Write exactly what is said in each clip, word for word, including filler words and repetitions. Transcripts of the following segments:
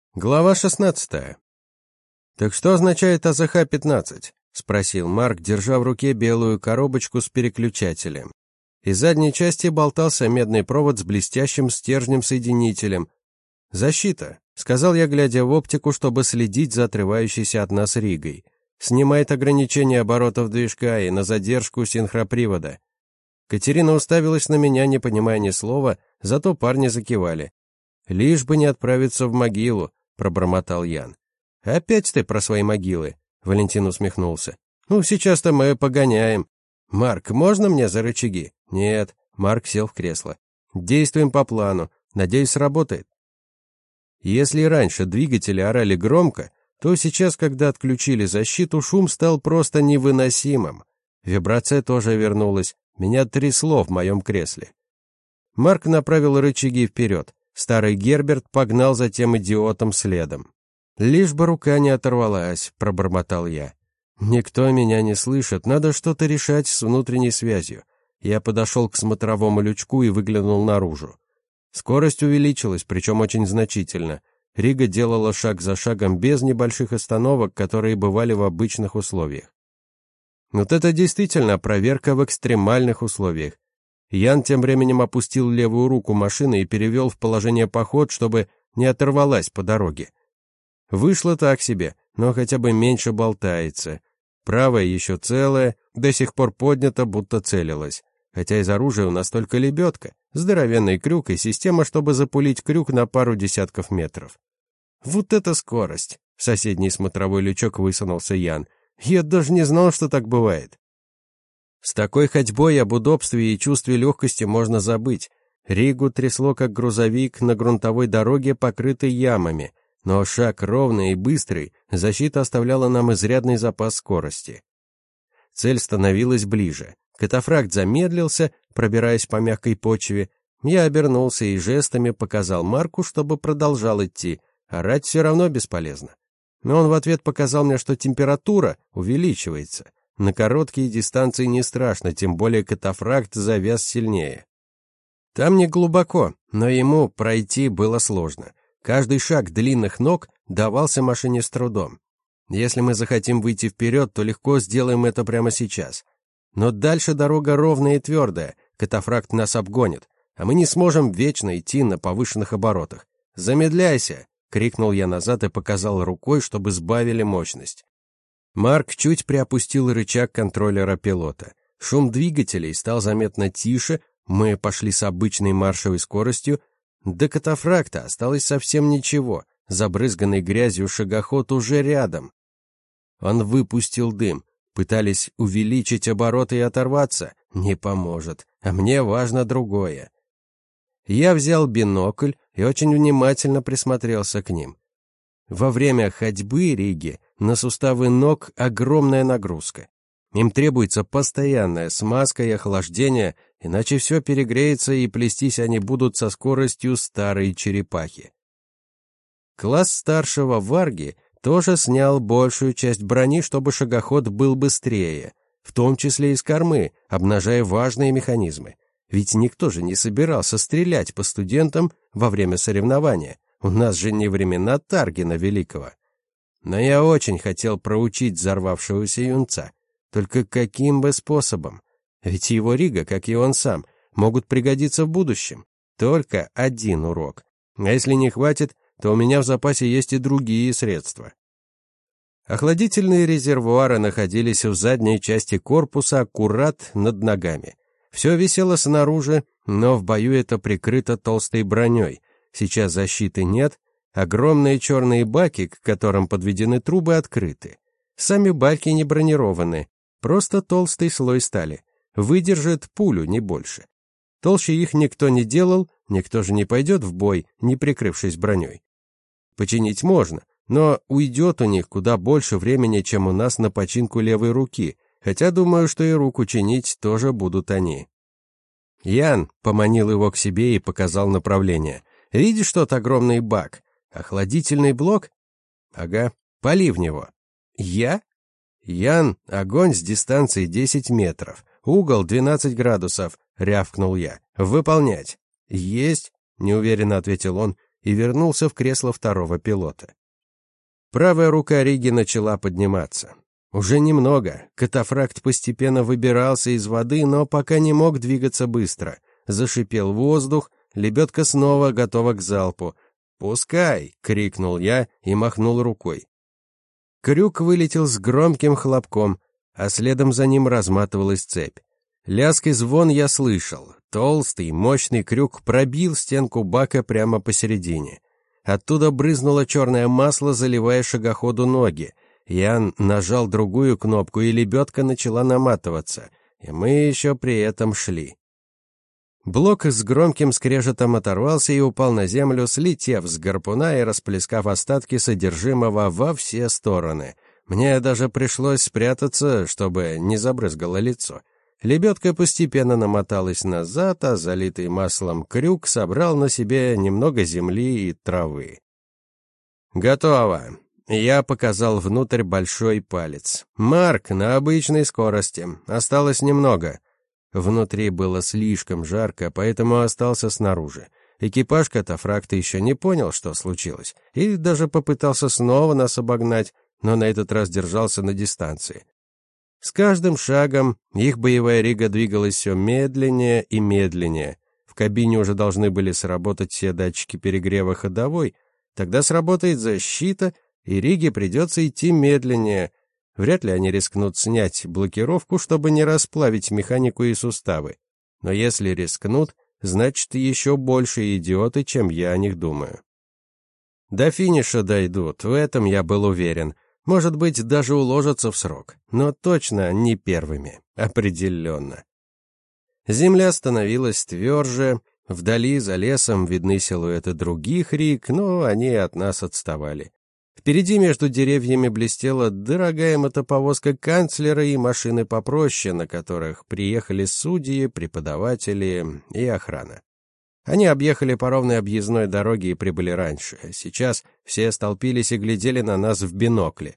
Глава шестнадцатая. «Так что означает А З Х пятнадцать?» — спросил Марк, держа в руке белую коробочку с переключателем. Из задней части болтался медный провод с блестящим стержнем-соединителем. «Защита», — сказал я, глядя в оптику, чтобы следить за отрывающейся от нас Ригой. «Снимает ограничение оборотов движка и на задержку синхропривода». Катерина уставилась на меня, не понимая ни слова, зато парни закивали. «Лишь бы не отправиться в могилу», — пробормотал Ян. «Опять ты про свои могилы?» — Валентин усмехнулся. «Ну, сейчас-то мы погоняем». «Марк, можно мне за рычаги?» «Нет». Марк сел в кресло. «Действуем по плану. Надеюсь, сработает». Если раньше двигатели орали громко, то сейчас, когда отключили защиту, шум стал просто невыносимым. Вибрация тоже вернулась. Меня трясло в моем кресле. Марк направил рычаги вперед. Старый Герберт погнал за тем идиотом следом. «Лишь бы рука не оторвалась», — пробормотал я. «Никто меня не слышит, надо что-то решать с внутренней связью». Я подошел к смотровому лючку и выглянул наружу. Скорость увеличилась, причем очень значительно. Рига делала шаг за шагом без небольших остановок, которые бывали в обычных условиях. Вот это действительно проверка в экстремальных условиях. Ян тем временем опустил левую руку машины и перевел в положение поход, чтобы не оторвалась по дороге. Вышло так себе, но хотя бы меньше болтается. Правая еще целая, до сих пор поднята, будто целилась. Хотя из оружия у нас только лебедка, здоровенный крюк и система, чтобы запулить крюк на пару десятков метров. Вот это скорость! В соседний смотровой лючок высунулся Ян. Я даже не знал, что так бывает. С такой ходьбой об удобстве и чувстве легкости можно забыть. Ригу трясло, как грузовик на грунтовой дороге, покрытой ямами. Но шаг ровный и быстрый, защита оставляла нам изрядный запас скорости. Цель становилась ближе. Катафракт замедлился, пробираясь по мягкой почве. Я обернулся и жестами показал Марку, чтобы продолжал идти. Орать все равно бесполезно. Но он в ответ показал мне, что температура увеличивается. На короткие дистанции не страшно, тем более катафракт завяз сильнее. Там не глубоко, но ему пройти было сложно. Каждый шаг длинных ног давался машине с трудом. Если мы захотим выйти вперед, то легко сделаем это прямо сейчас. Но дальше дорога ровная и твердая, катафракт нас обгонит, а мы не сможем вечно идти на повышенных оборотах. «Замедляйся!» — крикнул я назад и показал рукой, чтобы сбавили мощность. Марк чуть приопустил рычаг контроллера пилота. Шум двигателей стал заметно тише, мы пошли с обычной маршевой скоростью. До катафракта осталось совсем ничего, забрызганный грязью шагоход уже рядом. Он выпустил дым. Пытались увеличить обороты и оторваться. Не поможет, а мне важно другое. Я взял бинокль и очень внимательно присмотрелся к ним. Во время ходьбы Риги на суставы ног огромная нагрузка. Им требуется постоянная смазка и охлаждение, иначе все перегреется и плестись они будут со скоростью старой черепахи. Класс старшего Варги тоже снял большую часть брони, чтобы шагоход был быстрее, в том числе и с кормы, обнажая важные механизмы. Ведь никто же не собирался стрелять по студентам во время соревнования. У нас же не времена Таргина Великого. Но я очень хотел проучить взорвавшегося юнца. Только каким бы способом? Ведь его Рига, как и он сам, могут пригодиться в будущем. Только один урок. А если не хватит, то у меня в запасе есть и другие средства. Охладительные резервуары находились в задней части корпуса, аккурат над ногами. Все висело снаружи, но в бою это прикрыто толстой броней. Сейчас защиты нет, огромные черные баки, к которым подведены трубы, открыты. Сами баки не бронированы, просто толстый слой стали. Выдержит пулю, не больше. Толще их никто не делал, никто же не пойдет в бой, не прикрывшись броней. Починить можно, но уйдет у них куда больше времени, чем у нас на починку левой руки, хотя думаю, что и руку чинить тоже будут они. Ян поманил его к себе и показал направление. «Видишь тот огромный бак? Охладительный блок?» «Ага, пали в него». «Я?» «Ян, огонь с дистанции десять метров, угол двенадцать градусов», — рявкнул я. «Выполнять». «Есть», — неуверенно ответил он и вернулся в кресло второго пилота. Правая рука Риги начала подниматься. Уже немного. Катафракт постепенно выбирался из воды, но пока не мог двигаться быстро. Зашипел воздух, лебедка снова готова к залпу. «Пускай!» — крикнул я и махнул рукой. Крюк вылетел с громким хлопком, а следом за ним разматывалась цепь. Лязг и звон я слышал. Толстый, мощный крюк пробил стенку бака прямо посередине. Оттуда брызнуло черное масло, заливая шагоходу ноги. Ян нажал другую кнопку, и лебедка начала наматываться. И мы еще при этом шли. Блок с громким скрежетом оторвался и упал на землю, слетев с гарпуна и расплескав остатки содержимого во все стороны. Мне даже пришлось спрятаться, чтобы не забрызгало лицо. Лебедка постепенно намоталась назад, а залитый маслом крюк собрал на себе немного земли и травы. «Готово!» Я показал внутрь большой палец. «Марк, на обычной скорости. Осталось немного». Внутри было слишком жарко, поэтому остался снаружи. Экипаж катафракта еще не понял, что случилось, и даже попытался снова нас обогнать, но на этот раз держался на дистанции. С каждым шагом их боевая рига двигалась все медленнее и медленнее. В кабине уже должны были сработать все датчики перегрева ходовой, тогда сработает защита, и риге придется идти медленнее. Вряд ли они рискнут снять блокировку, чтобы не расплавить механику и суставы. Но если рискнут, значит, еще больше идиоты, чем я о них думаю. До финиша дойдут, в этом я был уверен. Может быть, даже уложатся в срок, но точно не первыми, определенно. Земля становилась тверже, вдали за лесом видны силуэты других риг, но они от нас отставали. Впереди между деревьями блестела дорогая мотоповозка канцлера и машины попроще, на которых приехали судьи, преподаватели и охрана. Они объехали по ровной объездной дороге и прибыли раньше. Сейчас все столпились и глядели на нас в бинокли.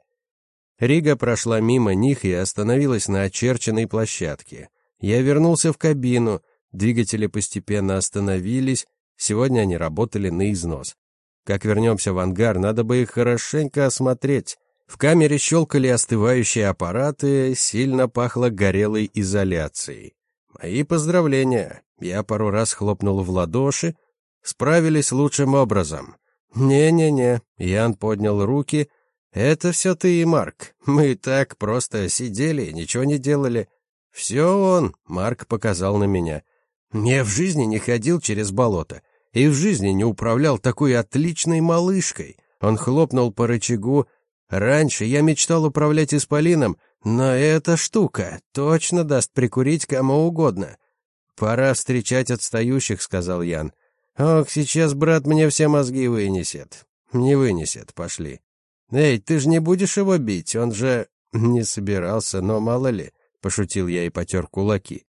Рига прошла мимо них и остановилась на очерченной площадке. Я вернулся в кабину, двигатели постепенно остановились, сегодня они работали на износ. Как вернемся в ангар, надо бы их хорошенько осмотреть. В камере щелкали остывающие аппараты, сильно пахло горелой изоляцией. Мои поздравления. Я пару раз хлопнул в ладоши. Справились лучшим образом. «Не-не-не», — Ян поднял руки. «Это все ты и Марк. Мы так просто сидели, ничего не делали». «Все он», — Марк показал на меня. «Я в жизни не ходил через болото. И в жизни не управлял такой отличной малышкой». Он хлопнул по рычагу. «Раньше я мечтал управлять исполином, но эта штука точно даст прикурить кому угодно». «Пора встречать отстающих», — сказал Ян. «Ох, сейчас брат мне все мозги вынесет». «Не вынесет, пошли». «Эй, ты же не будешь его бить, он же...» «Не собирался, но мало ли», — пошутил я и потер кулаки.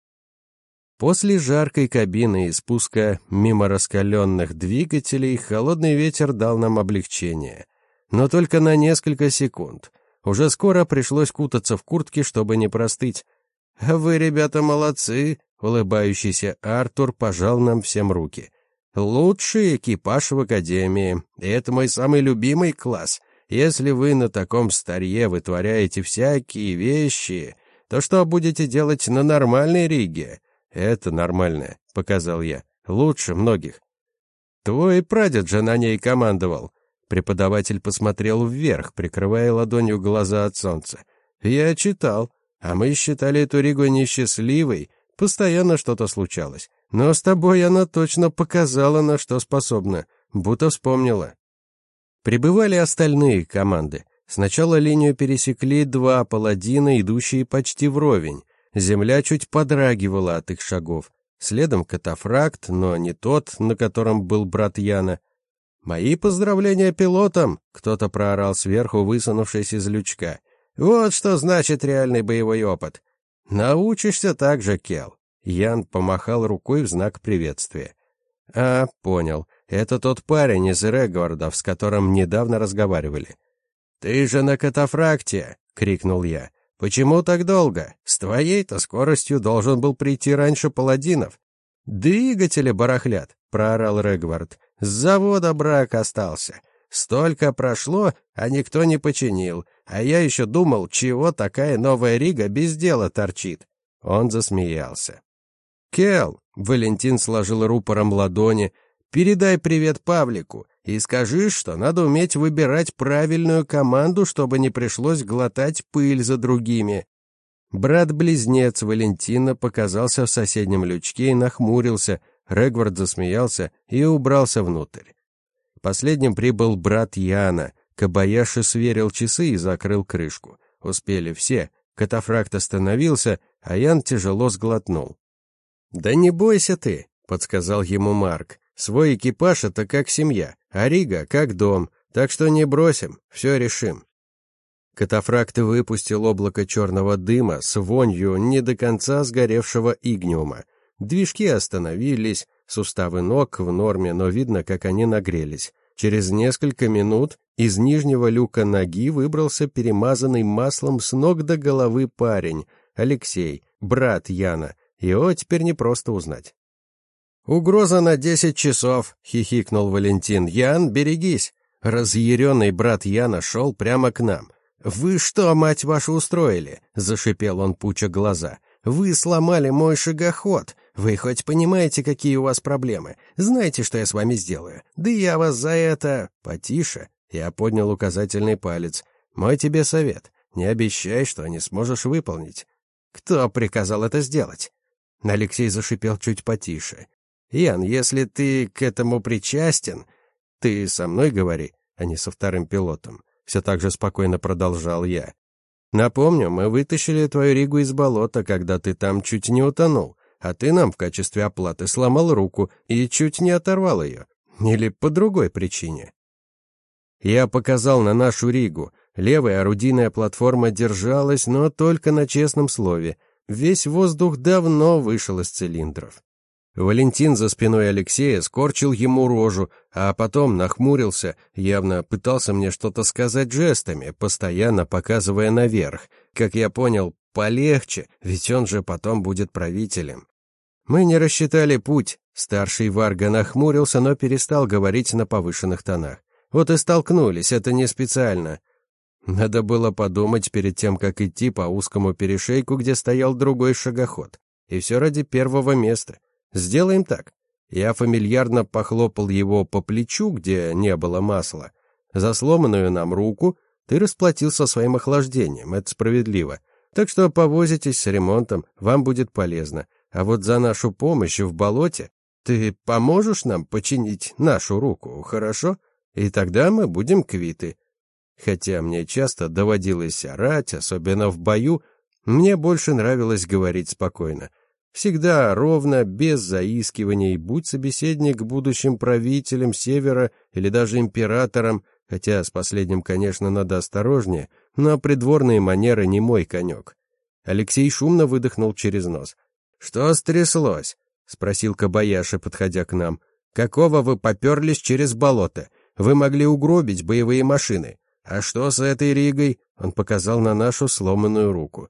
После жаркой кабины и спуска мимо раскаленных двигателей холодный ветер дал нам облегчение. Но только на несколько секунд. Уже скоро пришлось кутаться в куртке, чтобы не простыть. «Вы, ребята, молодцы!» — улыбающийся Артур пожал нам всем руки. «Лучший экипаж в академии. И это мой самый любимый класс. Если вы на таком старье вытворяете всякие вещи, то что будете делать на нормальной риге?» «Это нормально», — показал я. «Лучше многих». «Твой прадед же на ней командовал». Преподаватель посмотрел вверх, прикрывая ладонью глаза от солнца. «Я читал, а мы считали эту Ригу несчастливой. Постоянно что-то случалось. Но с тобой она точно показала, на что способна, будто вспомнила». Прибывали остальные команды. Сначала линию пересекли два паладина, идущие почти вровень. Земля чуть подрагивала от их шагов. Следом катафракт, но не тот, на котором был брат Яна. «Мои поздравления пилотам!» — кто-то проорал сверху, высунувшись из лючка. «Вот что значит реальный боевой опыт. Научишься так же, Кел». Ян помахал рукой в знак приветствия. «А, понял. Это тот парень из Регвардов, с которым недавно разговаривали». «Ты же на катафракте!» — крикнул я. «Почему так долго? С твоей-то скоростью должен был прийти раньше паладинов». «Двигатели барахлят», — проорал Регвард. С завода брак остался. Столько прошло, а никто не починил. А я еще думал, чего такая новая Рига без дела торчит». Он засмеялся. «Кел», — Валентин сложил рупором ладони, — «передай привет Павлику и скажи, что надо уметь выбирать правильную команду, чтобы не пришлось глотать пыль за другими». Брат-близнец Валентина показался в соседнем лючке и нахмурился. Регвард засмеялся и убрался внутрь. Последним прибыл брат Яна. Кобаяши сверил часы и закрыл крышку. Успели все. Катафракт остановился, а Ян тяжело сглотнул. «Да не бойся ты», — подсказал ему Марк. «Свой экипаж — это как семья, а Рига — как дом, так что не бросим, все решим». Катафракт выпустил облако черного дыма с вонью не до конца сгоревшего игниума. Движки остановились, суставы ног в норме, но видно, как они нагрелись. Через несколько минут из нижнего люка ноги выбрался перемазанный маслом с ног до головы парень, Алексей, брат Яна. Его теперь не просто узнать. «Угроза на десять часов», — хихикнул Валентин. «Ян, берегись». Разъяренный брат Яна шел прямо к нам. «Вы что, мать вашу, устроили?» — зашипел он, пуча глаза. «Вы сломали мой шагоход. Вы хоть понимаете, какие у вас проблемы? Знаете, что я с вами сделаю? Да я вас за это...» «Потише», — я поднял указательный палец. «Мой тебе совет. Не обещай, что не сможешь выполнить». «Кто приказал это сделать?» Алексей зашипел чуть потише. «Ян, если ты к этому причастен, ты со мной говори, а не со вторым пилотом». Все так же спокойно продолжал я. «Напомню, мы вытащили твою Ригу из болота, когда ты там чуть не утонул, а ты нам в качестве оплаты сломал руку и чуть не оторвал ее. Или по другой причине». Я показал на нашу Ригу. Левая орудийная платформа держалась, но только на честном слове. Весь воздух давно вышел из цилиндров. Валентин за спиной Алексея скорчил ему рожу, а потом нахмурился, явно пытался мне что-то сказать жестами, постоянно показывая наверх. Как я понял, полегче, ведь он же потом будет правителем. Мы не рассчитали путь. Старший Варга нахмурился, но перестал говорить на повышенных тонах. Вот и столкнулись, это не специально. Надо было подумать перед тем, как идти по узкому перешейку, где стоял другой шагоход. И все ради первого места. Сделаем так. Я фамильярно похлопал его по плечу, где не было масла. За сломанную нам руку ты расплатился своим охлаждением, это справедливо. Так что повозитесь с ремонтом, вам будет полезно. А вот за нашу помощь в болоте ты поможешь нам починить нашу руку, хорошо? И тогда мы будем квиты. Хотя мне часто доводилось орать, особенно в бою, мне больше нравилось говорить спокойно. Всегда ровно, без заискиваний, будь собеседник будущим правителем Севера или даже императором, хотя с последним, конечно, надо осторожнее, но придворные манеры не мой конек. Алексей шумно выдохнул через нос. «Что стряслось?» — спросил Кобаяши, подходя к нам. «Какого вы поперлись через болото? Вы могли угробить боевые машины. А что с этой Ригой?» — он показал на нашу сломанную руку.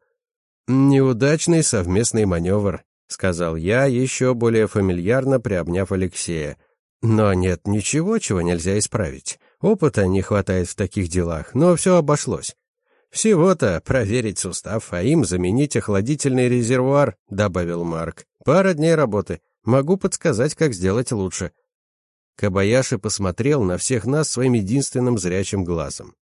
«Неудачный совместный маневр», — сказал я, еще более фамильярно приобняв Алексея. «Но нет ничего, чего нельзя исправить. Опыта не хватает в таких делах, но все обошлось. Всего-то проверить сустав, а им заменить охладительный резервуар», — добавил Марк. «Пара дней работы. Могу подсказать, как сделать лучше». Кобаяши посмотрел на всех нас своим единственным зрячим глазом.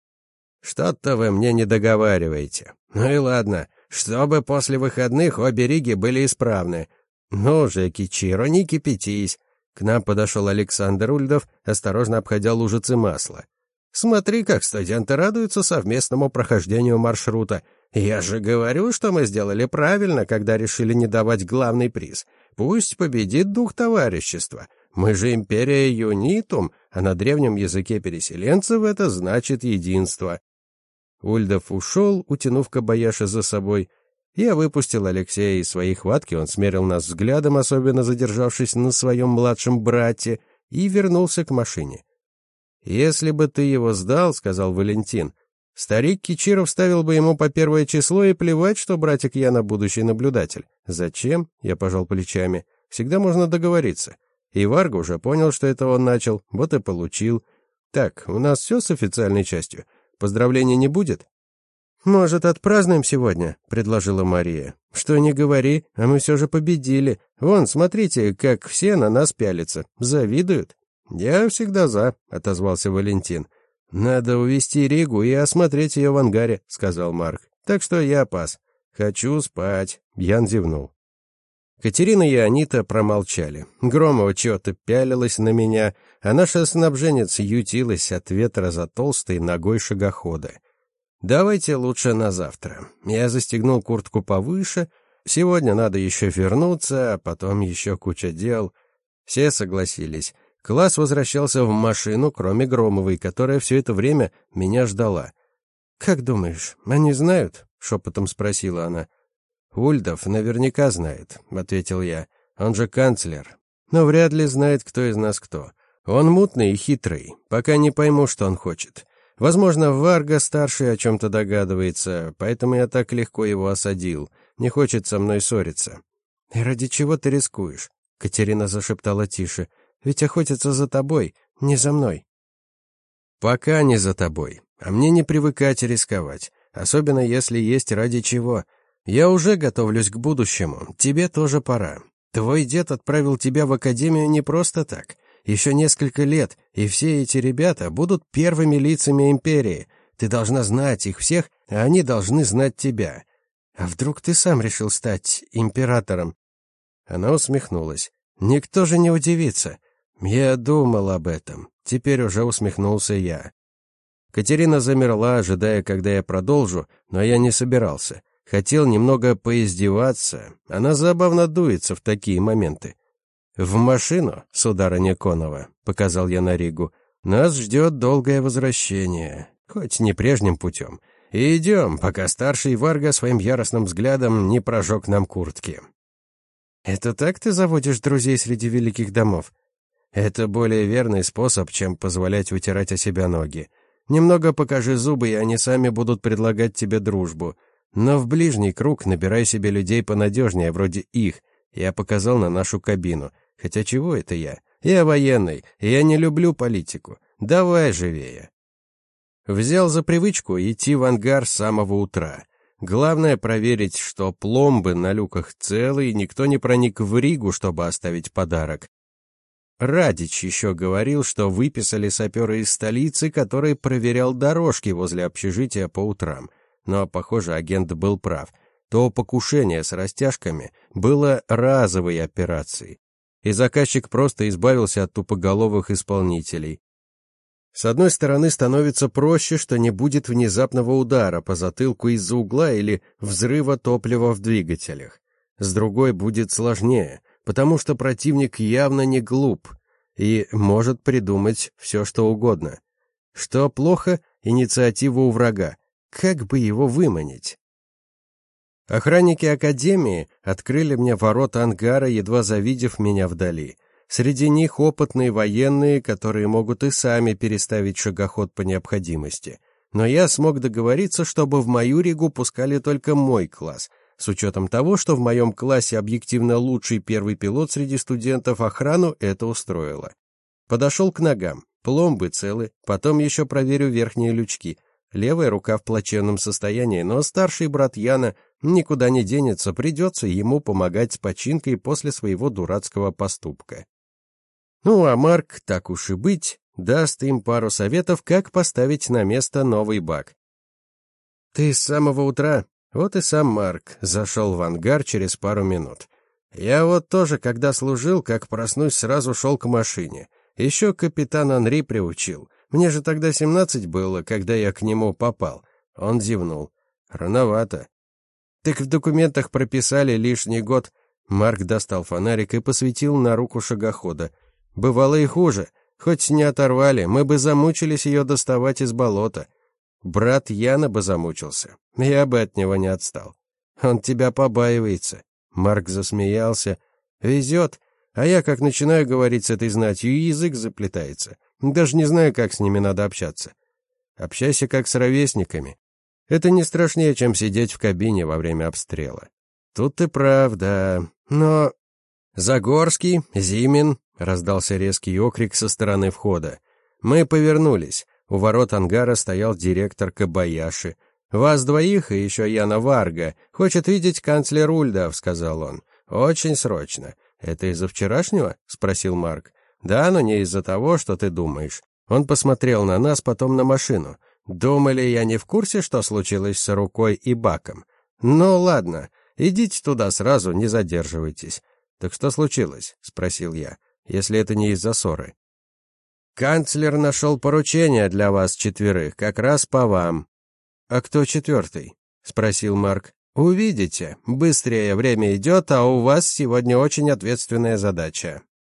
«Что-то вы мне не договариваете. Ну и ладно, чтобы после выходных обе Риги были исправны. Ну же, Кичиро, не кипятись». К нам подошел Александр Ульдов, осторожно обходя лужицы масла. «Смотри, как студенты радуются совместному прохождению маршрута. Я же говорю, что мы сделали правильно, когда решили не давать главный приз. Пусть победит дух товарищества. Мы же империя Юнитум, а на древнем языке переселенцев это значит единство». Ульдов ушел, утянув Кобаяши за собой. Я выпустил Алексея из своей хватки, он смерил нас взглядом, особенно задержавшись на своем младшем брате, и вернулся к машине. «Если бы ты его сдал, — сказал Валентин, — старик Кичиров ставил бы ему по первое число, и плевать, что братик Яна будущий наблюдатель. Зачем?» — я пожал плечами. «Всегда можно договориться. И Варга уже понял, что это он начал, вот и получил. Так, у нас все с официальной частью? Поздравлений не будет? «Может, отпразднуем сегодня?» — предложила Мария. «Что не говори, а мы все же победили. Вон, смотрите, как все на нас пялятся. Завидуют». «Я всегда за», — отозвался Валентин. «Надо увести Ригу и осмотреть ее в ангаре», — сказал Марк. «Так что я пас. Хочу спать», — Ян зевнул. Катерина и Анита промолчали. Громова чего-то пялилась на меня, а наша снабженец ютилась от ветра за толстой ногой шагохода. «Давайте лучше на завтра». Я застегнул куртку повыше. Сегодня надо еще вернуться, а потом еще куча дел. Все согласились. Класс возвращался в машину, кроме Громовой, которая все это время меня ждала. «Как думаешь, они знают?» — шепотом спросила она. «Ульдов наверняка знает», — ответил я. «Он же канцлер. Но вряд ли знает, кто из нас кто. Он мутный и хитрый. Пока не пойму, что он хочет. Возможно, Варга-старший о чем-то догадывается, поэтому я так легко его осадил. Не хочет со мной ссориться». «И ради чего ты рискуешь?» — Катерина зашептала тише. «Ведь охотятся за тобой, не за мной». «Пока не за тобой. А мне не привыкать рисковать, особенно если есть ради чего. Я уже готовлюсь к будущему, тебе тоже пора. Твой дед отправил тебя в академию не просто так. Еще несколько лет, и все эти ребята будут первыми лицами империи. Ты должна знать их всех, а они должны знать тебя. А вдруг ты сам решил стать императором?» Она усмехнулась. «Никто же не удивится. Я думал об этом. Теперь уже усмехнулся я». Катерина замерла, ожидая, когда я продолжу, но я не собирался. Хотел немного поиздеваться. Она забавно дуется в такие моменты. «В машину, сударыня Конова», — показал я на Ригу. «Нас ждет долгое возвращение, хоть не прежним путем. И идем, пока старший Варга своим яростным взглядом не прожег нам куртки». «Это так ты заводишь друзей среди великих домов?» «Это более верный способ, чем позволять вытирать о себя ноги. Немного покажи зубы, и они сами будут предлагать тебе дружбу. Но в ближний круг набирай себе людей понадежнее, вроде их». Я показал на нашу кабину. Хотя чего это я? Я военный, и я не люблю политику. Давай живее. Взял за привычку идти в ангар с самого утра. Главное проверить, что пломбы на люках целы, и никто не проник в Ригу, чтобы оставить подарок. Радич еще говорил, что выписали саперы из столицы, который проверял дорожки возле общежития по утрам. Но, похоже, агент был прав. То покушение с растяжками было разовой операцией, и заказчик просто избавился от тупоголовых исполнителей. С одной стороны, становится проще, что не будет внезапного удара по затылку из-за угла или взрыва топлива в двигателях. С другой, будет сложнее, потому что противник явно не глуп и может придумать все, что угодно. Что плохо, инициатива у врага. Как бы его выманить? Охранники академии открыли мне ворота ангара, едва завидев меня вдали. Среди них опытные военные, которые могут и сами переставить шагоход по необходимости. Но я смог договориться, чтобы в мою Ригу пускали только мой класс. С учетом того, что в моем классе объективно лучший первый пилот среди студентов, охрану это устроило. Подошел к ногам. Пломбы целы, потом еще проверю верхние лючки. Левая рука в плачевном состоянии, но старший брат Яна никуда не денется, придется ему помогать с починкой после своего дурацкого поступка. Ну, а Марк, так уж и быть, даст им пару советов, как поставить на место новый бак. «Ты с самого утра?» Вот и сам Марк зашел в ангар через пару минут. «Я вот тоже, когда служил, как проснусь, сразу шел к машине. Еще капитан Анри приучил. Мне же тогда семнадцать было, когда я к нему попал». Он зевнул. «Рановато». «Так в документах прописали лишний год». Марк достал фонарик и посветил на руку шагохода. «Бывало и хуже. Хоть не оторвали, мы бы замучились ее доставать из болота. Брат Яна бы замучился. Я бы от него не отстал. Он тебя побаивается». Марк засмеялся. «Везет. А я, как начинаю говорить с этой знатью, и язык заплетается. Даже не знаю, как с ними надо общаться». «Общайся как с ровесниками. Это не страшнее, чем сидеть в кабине во время обстрела». «Тут ты прав, да. Но...» «Загорский, Зимин, Раздался резкий окрик со стороны входа. Мы повернулись. У ворот ангара стоял директор Кобаяши. «Вас двоих и еще Яна Варга. Хочет видеть канцлер Ульдов», — сказал он. «Очень срочно». «Это из-за вчерашнего?» — спросил Марк. «Да, но не из-за того, что ты думаешь». Он посмотрел на нас, потом на машину. «Думали, я не в курсе, что случилось с рукой и баком? Ну, ладно, идите туда сразу, не задерживайтесь». «Так что случилось?» — спросил я. «Если это не из-за ссоры». «Канцлер нашел поручение для вас четверых, как раз по вам». «А кто четвертый?» — спросил Марк. «Увидите. Быстрее время идет, а у вас сегодня очень ответственная задача».